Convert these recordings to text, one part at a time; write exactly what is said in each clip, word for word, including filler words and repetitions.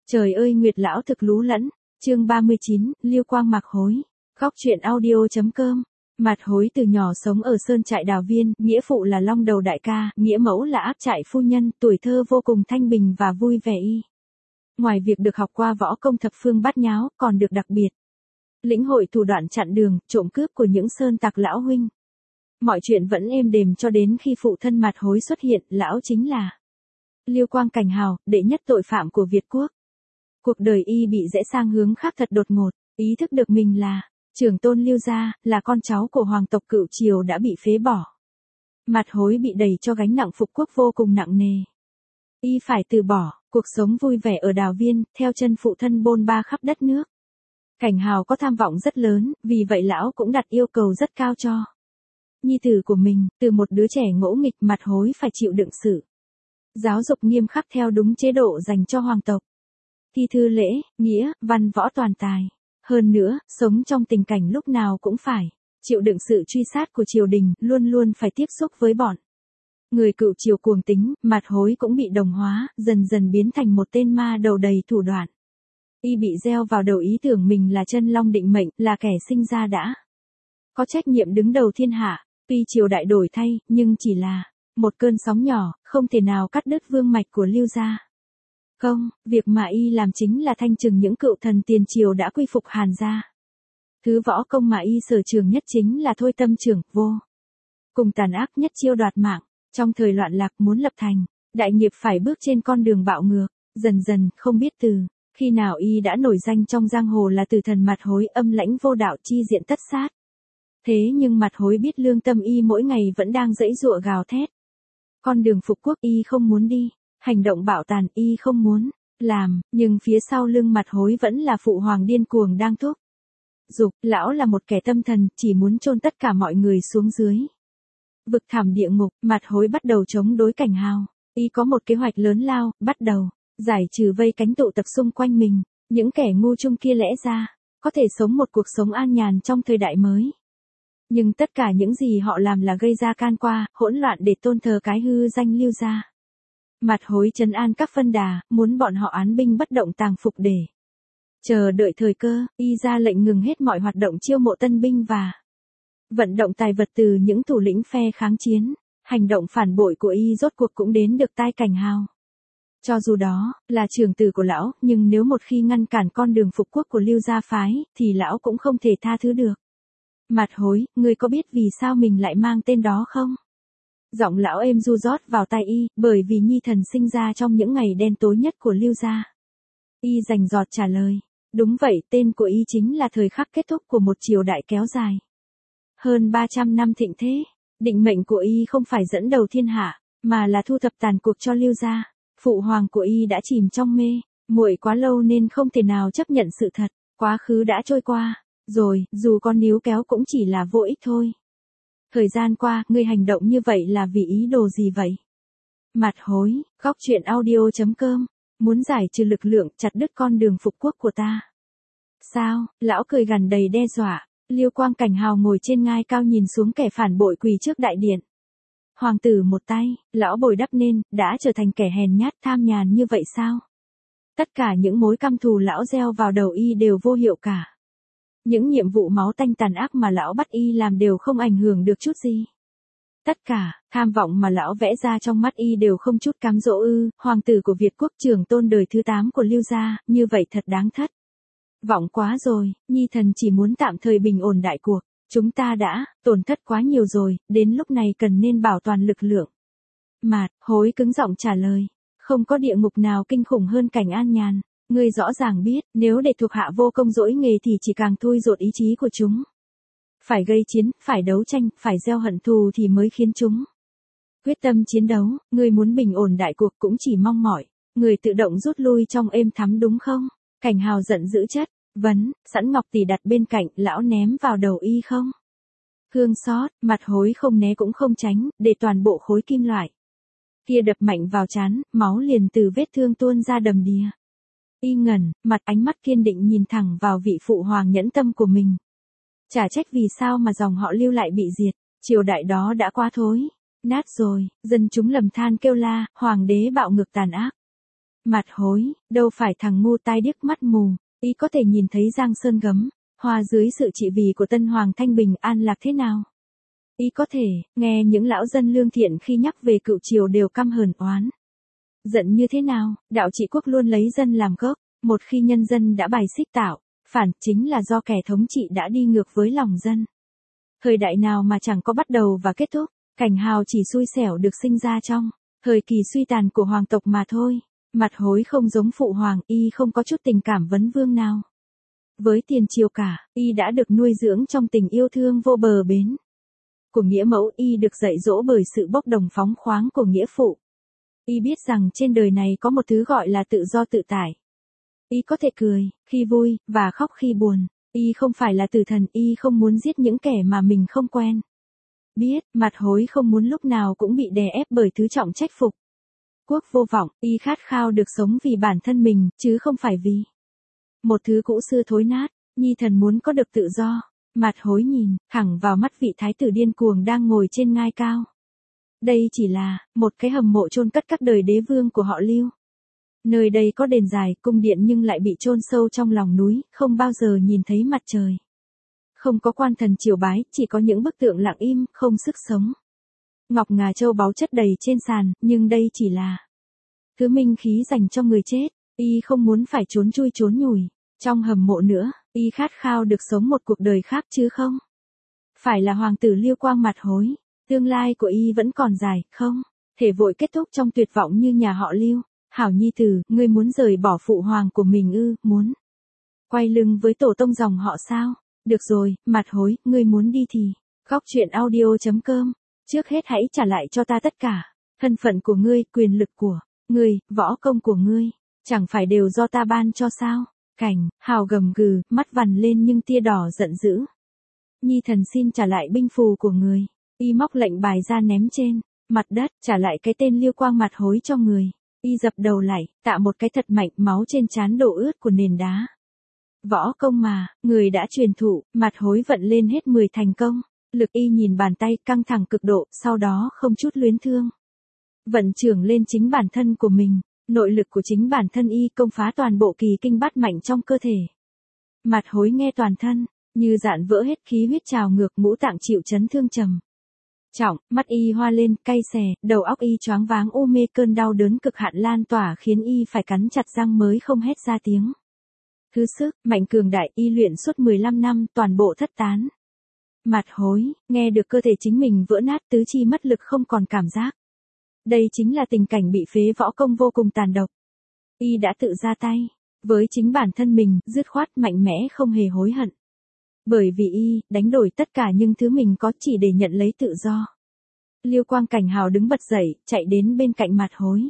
Trời ơi Nguyệt lão thực lú lẫn, chương ba mươi chín, Liêu Quang Mạc Hối. Góc truyện audio.com. Mạt Hối từ nhỏ sống ở sơn trại Đào Viên, nghĩa phụ là Long Đầu đại ca, nghĩa mẫu là Áp trại phu nhân, tuổi thơ vô cùng thanh bình và vui vẻ y. Ngoài việc được học qua võ công thập phương bát nháo, còn được đặc biệt lĩnh hội thủ đoạn chặn đường, trộm cướp của những sơn tặc lão huynh. Mọi chuyện vẫn êm đềm cho đến khi phụ thân Mạt Hối xuất hiện, lão chính là Liêu Quang Cảnh Hào, đệ nhất tội phạm của Việt Quốc. Cuộc đời y bị rẽ sang hướng khác thật đột ngột, ý thức được mình là trưởng tôn Liêu gia, là con cháu của hoàng tộc cựu triều đã bị phế bỏ. Mạt Hối bị đẩy cho gánh nặng phục quốc vô cùng nặng nề. Y phải từ bỏ cuộc sống vui vẻ ở Đào Viên, theo chân phụ thân bôn ba khắp đất nước. Cảnh Hào có tham vọng rất lớn, vì vậy lão cũng đặt yêu cầu rất cao cho nhi tử của mình. Từ một đứa trẻ ngỗ nghịch, Mạt Hối phải chịu đựng sự giáo dục nghiêm khắc theo đúng chế độ dành cho hoàng tộc. Thi thư lễ, nghĩa, văn võ toàn tài. Hơn nữa, sống trong tình cảnh lúc nào cũng phải chịu đựng sự truy sát của triều đình, luôn luôn phải tiếp xúc với bọn người cựu triều cuồng tính. Mạt Hối cũng bị đồng hóa, dần dần biến thành một tên ma đầu đầy thủ đoạn. Y bị gieo vào đầu ý tưởng mình là chân long định mệnh, là kẻ sinh ra đã có trách nhiệm đứng đầu thiên hạ. Tuy triều đại đổi thay, nhưng chỉ là một cơn sóng nhỏ, không thể nào cắt đứt vương mạch của Liêu gia. Không, việc mà y làm chính là thanh trừng những cựu thần tiền triều đã quy phục Hàn gia. Thứ võ công mà y sở trường nhất chính là thôi tâm trưởng, vô cùng tàn ác nhất chiêu đoạt mạng. Trong thời loạn lạc muốn lập thành đại nghiệp phải bước trên con đường bạo ngược. Dần dần, không biết từ khi nào y đã nổi danh trong giang hồ là tử thần Mạt Hối, âm lãnh vô đạo, chi diện tất sát. Thế nhưng Mạt Hối biết lương tâm y mỗi ngày vẫn đang giãy giụa gào thét. Con đường phục quốc y không muốn đi, hành động bạo tàn y không muốn làm, nhưng phía sau lưng Mạt Hối vẫn là phụ hoàng điên cuồng đang thúc giục. Lão là một kẻ tâm thần, chỉ muốn chôn tất cả mọi người xuống dưới vực thẳm địa ngục. Mạt Hối bắt đầu chống đối Cảnh Hào. Y có một kế hoạch lớn lao, bắt đầu giải trừ vây cánh tụ tập xung quanh mình. Những kẻ ngu chung kia lẽ ra có thể sống một cuộc sống an nhàn trong thời đại mới. Nhưng tất cả những gì họ làm là gây ra can qua, hỗn loạn để tôn thờ cái hư danh Liêu gia. Mạt Hối trấn an các phân đà, muốn bọn họ án binh bất động tàng phục để chờ đợi thời cơ. Y ra lệnh ngừng hết mọi hoạt động chiêu mộ tân binh và vận động tài vật từ những thủ lĩnh phe kháng chiến. Hành động phản bội của y rốt cuộc cũng đến được tai Cảnh Hào. Cho dù đó là trưởng tử của lão, nhưng nếu một khi ngăn cản con đường phục quốc của Liêu gia phái, thì lão cũng không thể tha thứ được. Mạt Hối, ngươi có biết vì sao mình lại mang tên đó không? Giọng lão êm ru rót vào tai y, bởi vì nhi thần sinh ra trong những ngày đen tối nhất của Liêu gia. Y rành rọt trả lời. Đúng vậy, tên của y chính là thời khắc kết thúc của một triều đại kéo dài hơn ba trăm năm thịnh thế. Định mệnh của y không phải dẫn đầu thiên hạ, mà là thu thập tàn cuộc cho Liêu gia. Phụ hoàng của y đã chìm trong mê muội quá lâu nên không thể nào chấp nhận sự thật. Quá khứ đã trôi qua rồi, dù con níu kéo cũng chỉ là vô ích thôi. Thời gian qua, ngươi hành động như vậy là vì ý đồ gì vậy? Mạt Hối, góc truyện audio.com. Muốn giải trừ lực lượng, chặt đứt con đường phục quốc của ta. Sao? Lão cười gằn đầy đe dọa. Liêu Quang Cảnh Hào ngồi trên ngai cao nhìn xuống kẻ phản bội quỳ trước đại điện. Hoàng tử một tay, lão bồi đắp nên, đã trở thành kẻ hèn nhát tham nhàn như vậy sao? Tất cả những mối căm thù lão gieo vào đầu y đều vô hiệu cả. Những nhiệm vụ máu tanh tàn ác mà lão bắt y làm đều không ảnh hưởng được chút gì. Tất cả, tham vọng mà lão vẽ ra trong mắt y đều không chút cám dỗ ư. Hoàng tử của Việt Quốc, trưởng tôn đời thứ tám của Liêu gia, như vậy thật đáng thất vọng quá rồi. Nhi thần chỉ muốn tạm thời bình ổn đại cuộc. Chúng ta đã tổn thất quá nhiều rồi, đến lúc này cần nên bảo toàn lực lượng. Mạt Hối cứng giọng trả lời. Không có địa ngục nào kinh khủng hơn cảnh an nhàn. Ngươi rõ ràng biết, nếu để thuộc hạ vô công dỗi nghề thì chỉ càng thui dột ý chí của chúng. Phải gây chiến, phải đấu tranh, phải gieo hận thù thì mới khiến chúng quyết tâm chiến đấu. Ngươi muốn bình ổn đại cuộc cũng chỉ mong mỏi người tự động rút lui trong êm thắm đúng không? Cảnh Hào giận dữ chất vấn. Sẵn ngọc tỷ đặt bên cạnh, lão ném vào đầu y không? Hương xót. Mạt Hối không né cũng không tránh, để toàn bộ khối kim loại kia đập mạnh vào trán, máu liền từ vết thương tuôn ra đầm đìa. Y ngẩn mặt, ánh mắt kiên định nhìn thẳng vào vị phụ hoàng nhẫn tâm của mình. Chả trách vì sao mà dòng họ Liêu lại bị diệt. Triều đại đó đã quá thối nát rồi. Dân chúng lầm than kêu la, hoàng đế bạo ngược tàn ác. Mặt hối, đâu phải thằng ngu tai điếc mắt mù, y có thể nhìn thấy Giang Sơn gấm, hoa dưới sự trị vì của Tân Hoàng Thanh Bình an lạc thế nào. Y có thể, nghe những lão dân lương thiện khi nhắc về cựu triều đều căm hờn oán. Giận như thế nào, đạo trị quốc luôn lấy dân làm gốc, một khi nhân dân đã bài xích tạo, phản chính là do kẻ thống trị đã đi ngược với lòng dân. Thời đại nào mà chẳng có bắt đầu và kết thúc, Cảnh Hào chỉ xui xẻo được sinh ra trong thời kỳ suy tàn của hoàng tộc mà thôi. Mặt hối không giống phụ hoàng, y không có chút tình cảm vấn vương nào. Với tiền triều cả, y đã được nuôi dưỡng trong tình yêu thương vô bờ bến. Của nghĩa mẫu, y được dạy dỗ bởi sự bốc đồng phóng khoáng của nghĩa phụ. Y biết rằng trên đời này có một thứ gọi là tự do tự tại. Y có thể cười khi vui và khóc khi buồn. Y không phải là tử thần, y không muốn giết những kẻ mà mình không quen. Biết, mặt hối không muốn lúc nào cũng bị đè ép bởi thứ trọng trách phục. Quốc vô vọng, y khát khao được sống vì bản thân mình, chứ không phải vì một thứ cũ xưa thối nát. Nhi thần muốn có được tự do. Mặt hối nhìn thẳng vào mắt vị thái tử điên cuồng đang ngồi trên ngai cao. Đây chỉ là một cái hầm mộ chôn cất các đời đế vương của họ Lưu. Nơi đây có đền dài, cung điện nhưng lại bị chôn sâu trong lòng núi, không bao giờ nhìn thấy mặt trời. Không có quan thần triều bái, chỉ có những bức tượng lặng im, không sức sống. Ngọc ngà châu báu chất đầy trên sàn, nhưng đây chỉ là thứ minh khí dành cho người chết. Y không muốn phải trốn chui trốn nhủi trong hầm mộ nữa, y khát khao được sống một cuộc đời khác chứ không phải là hoàng tử Liêu Quang Mặt Hối. Tương lai của y vẫn còn dài, không thể vội kết thúc trong tuyệt vọng như nhà họ Lưu. Hảo nhi tử, ngươi muốn rời bỏ phụ hoàng của mình ư? Muốn quay lưng với tổ tông dòng họ sao? Được rồi, Mặt Hối, ngươi muốn đi thì Góc truyện audio chấm com. Trước hết hãy trả lại cho ta tất cả. Thân phận của ngươi, quyền lực của ngươi, võ công của ngươi, chẳng phải đều do ta ban cho sao? Cảnh Hào gầm gừ, mắt vằn lên nhưng tia đỏ giận dữ. Nhi thần xin trả lại binh phù của người. Y móc lệnh bài ra ném trên mặt đất, trả lại cái tên Liêu Quang Mặt Hối cho người. Y dập đầu lại, tạ một cái thật mạnh, máu trên trán đổ ướt của nền đá. Võ công mà, người đã truyền thụ. Mặt Hối vận lên hết mười thành công. Lực y nhìn bàn tay căng thẳng cực độ, sau đó không chút luyến thương. Vận trưởng lên chính bản thân của mình. Nội lực của chính bản thân y công phá toàn bộ kỳ kinh bát mạnh trong cơ thể. Mặt Hối nghe toàn thân như dạn vỡ hết, khí huyết trào ngược, ngũ tạng chịu chấn thương trầm trọng, mắt y hoa lên, cay xè, đầu óc y choáng váng u mê, cơn đau đớn cực hạn lan tỏa khiến y phải cắn chặt răng mới không hét ra tiếng. Thứ sức mạnh cường đại y luyện suốt mười lăm năm toàn bộ thất tán. Mặt Hối nghe được cơ thể chính mình vỡ nát, tứ chi mất lực không còn cảm giác. Đây chính là tình cảnh bị phế võ công vô cùng tàn độc. Y đã tự ra tay với chính bản thân mình, dứt khoát, mạnh mẽ, không hề hối hận. Bởi vì y đánh đổi tất cả những thứ mình có chỉ để nhận lấy tự do. Liêu Quang Cảnh Hào đứng bật dậy, chạy đến bên cạnh Mặt Hối.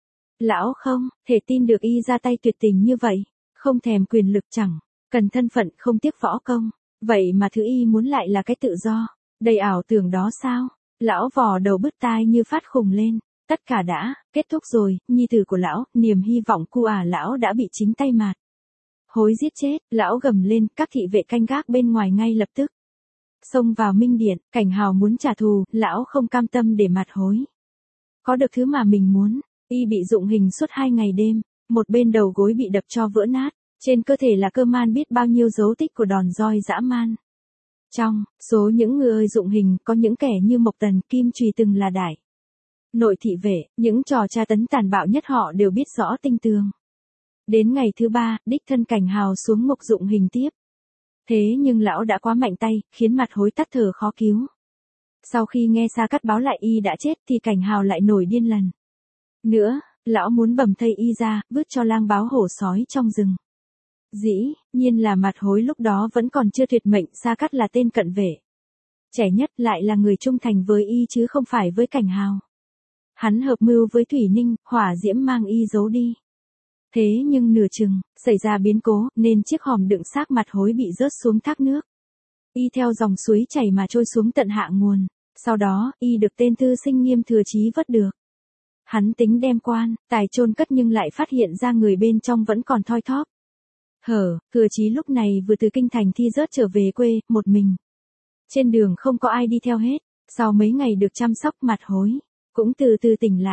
Lão không thể tin được y ra tay tuyệt tình như vậy, không thèm quyền lực, chẳng cần thân phận, không tiếc võ công, vậy mà thứ y muốn lại là cái tự do. Đầy ảo tưởng đó sao? Lão vò đầu bứt tai như phát khùng lên. Tất cả đã kết thúc rồi, nhi tử của lão, niềm hy vọng cu à lão đã bị chính tay Mặt Hối giết chết. Lão gầm lên, các thị vệ canh gác bên ngoài ngay lập tức xông vào minh điện. Cảnh Hào muốn trả thù, lão không cam tâm để Mặt Hối có được thứ mà mình muốn. Y bị dụng hình suốt hai ngày đêm, một bên đầu gối bị đập cho vỡ nát, trên cơ thể là cơ man biết bao nhiêu dấu tích của đòn roi dã man. Trong số những người dụng hình có những kẻ như Mộc Tần, Kim Trùy từng là đại nội thị vệ, những trò tra tấn tàn bạo nhất họ đều biết rõ tinh tường. Đến ngày thứ ba, đích thân Cảnh Hào xuống ngục dụng hình tiếp. Thế nhưng lão đã quá mạnh tay, khiến Mặt Hối tắt thở khó cứu. Sau khi nghe Sa Cát báo lại y đã chết thì Cảnh Hào lại nổi điên lần nữa, lão muốn bầm thây y ra, vứt cho lang báo hổ sói trong rừng. Dĩ nhiên là Mặt Hối lúc đó vẫn còn chưa tuyệt mệnh. Sa Cát là tên cận vệ trẻ nhất, lại là người trung thành với y chứ không phải với Cảnh Hào. Hắn hợp mưu với Thủy Ninh, hỏa diễm mang y giấu đi. Thế nhưng nửa chừng xảy ra biến cố, nên chiếc hòm đựng xác Mặt Hối bị rớt xuống thác nước. Y theo dòng suối chảy mà trôi xuống tận hạ nguồn. Sau đó, y được tên thư sinh Nghiêm Thừa Chí vớt được. Hắn tính đem quan tài chôn cất nhưng lại phát hiện ra người bên trong vẫn còn thoi thóp. Hở, Thừa Chí lúc này vừa từ kinh thành thi rớt trở về quê, một mình. Trên đường không có ai đi theo hết. Sau mấy ngày được chăm sóc, Mặt Hối cũng từ từ tỉnh lại.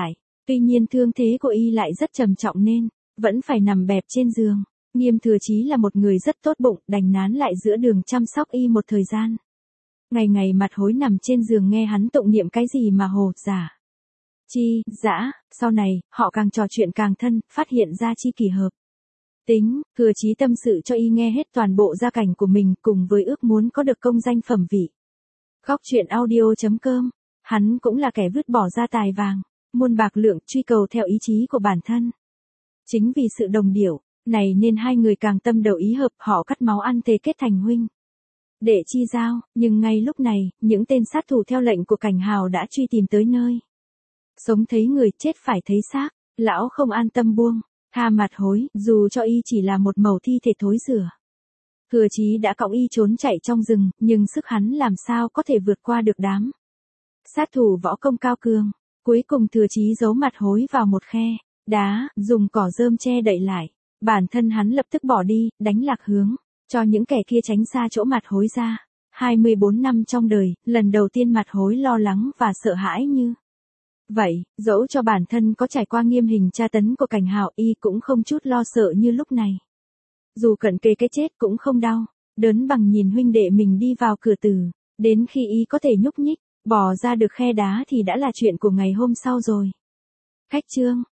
Tuy nhiên thương thế của y lại rất trầm trọng nên, vẫn phải nằm bẹp trên giường. Nghiêm Thừa Chí là một người rất tốt bụng, đành nán lại giữa đường chăm sóc y một thời gian. Ngày ngày Mặt Hối nằm trên giường nghe hắn tụng niệm cái gì mà hồ, giả, chi, dã, sau này, họ càng trò chuyện càng thân, phát hiện ra chi kỳ hợp. Tính, Thừa Chí tâm sự cho y nghe hết toàn bộ gia cảnh của mình cùng với ước muốn có được công danh phẩm vị. Góc truyện audio chấm com, hắn cũng là kẻ vứt bỏ gia tài vàng, muôn bạc lượng truy cầu theo ý chí của bản thân. Chính vì sự đồng điệu này nên hai người càng tâm đầu ý hợp, họ cắt máu ăn thề kết thành huynh đệ chi giao, nhưng ngay lúc này, những tên sát thủ theo lệnh của Cảnh Hào đã truy tìm tới nơi. Sống thấy người, chết phải thấy xác, lão không an tâm buông tha Mặt Hối, dù cho y chỉ là một mẩu thi thể thối rữa. Thừa Chí đã cõng y trốn chạy trong rừng, nhưng sức hắn làm sao có thể vượt qua được đám sát thủ võ công cao cường. Cuối cùng Thừa Chí giấu Mặt Hối vào một khe đá, dùng cỏ rơm che đậy lại. Bản thân hắn lập tức bỏ đi, đánh lạc hướng, cho những kẻ kia tránh xa chỗ Mặt Hối ra. hai mươi bốn năm trong đời, lần đầu tiên Mặt Hối lo lắng và sợ hãi như vậy, dẫu cho bản thân có trải qua nghiêm hình tra tấn của Cảnh Hào, y cũng không chút lo sợ như lúc này. Dù cận kề cái chết cũng không đau, đớn bằng nhìn huynh đệ mình đi vào cửa tử, đến khi y có thể nhúc nhích, bỏ ra được khe đá thì đã là chuyện của ngày hôm sau rồi. Khách chương